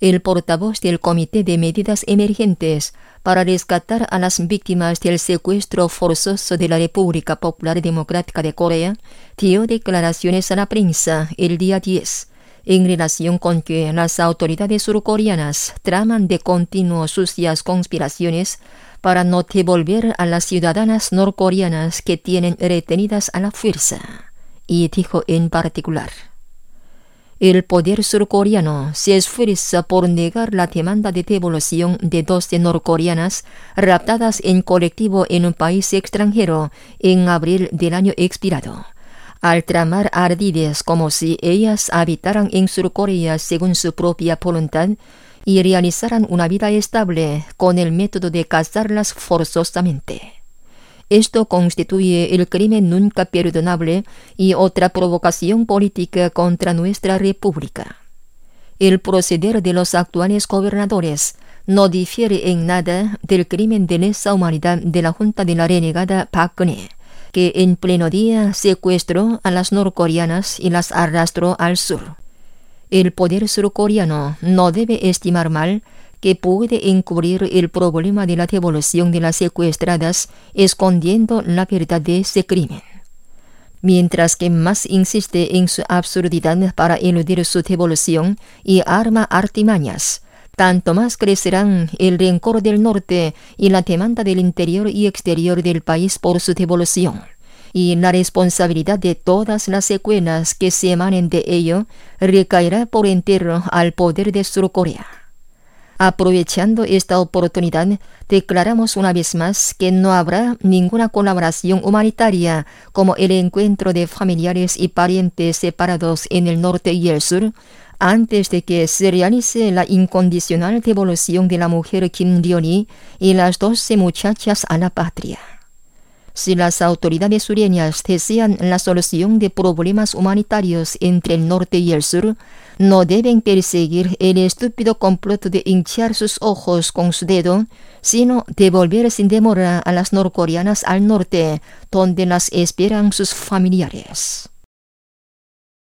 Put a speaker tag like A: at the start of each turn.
A: El portavoz del Comité de Medidas Emergentes para rescatar a las víctimas del secuestro forzoso de la República Popular Democrática de Corea dio declaraciones a la prensa el día 10 en relación con que las autoridades surcoreanas traman de continuo sucias conspiraciones para no devolver a las ciudadanas norcoreanas que tienen retenidas a la fuerza, y dijo en particular: el poder surcoreano se esfuerza por negar la demanda de devolución de 12 norcoreanas raptadas en colectivo en un país extranjero en abril del año expirado, al tramar ardides como si ellas habitaran en Surcorea según su propia voluntad y realizaran una vida estable con el método de casarlas forzosamente. Esto constituye el crimen nunca perdonable y otra provocación política contra nuestra república. El proceder de los actuales gobernadores no difiere en nada del crimen de lesa humanidad de la junta de la renegada Park Geun-hye, que en pleno día secuestró a las norcoreanas y las arrastró al sur. El poder surcoreano no debe estimar mal que puede encubrir el problema de la devolución de las secuestradas escondiendo la verdad de ese crimen. Mientras que más insiste en su absurdidad para eludir su devolución y arma artimañas, tanto más crecerán el rencor del norte y la demanda del interior y exterior del país por su devolución, y la responsabilidad de todas las secuelas que se emanen de ello recaerá por entero al poder de Surcorea. Aprovechando esta oportunidad, declaramos una vez más que no habrá ninguna colaboración humanitaria como el encuentro de familiares y parientes separados en el norte y el sur, antes de que se realice la incondicional devolución de la mujer Kim Ryoni y las 12 muchachas a la patria. Si las autoridades sureñas desean la solución de problemas humanitarios entre el norte y el sur, no deben perseguir el estúpido complot de hinchar sus ojos con su dedo, sino devolver sin demora a las norcoreanas al norte, donde las esperan sus familiares.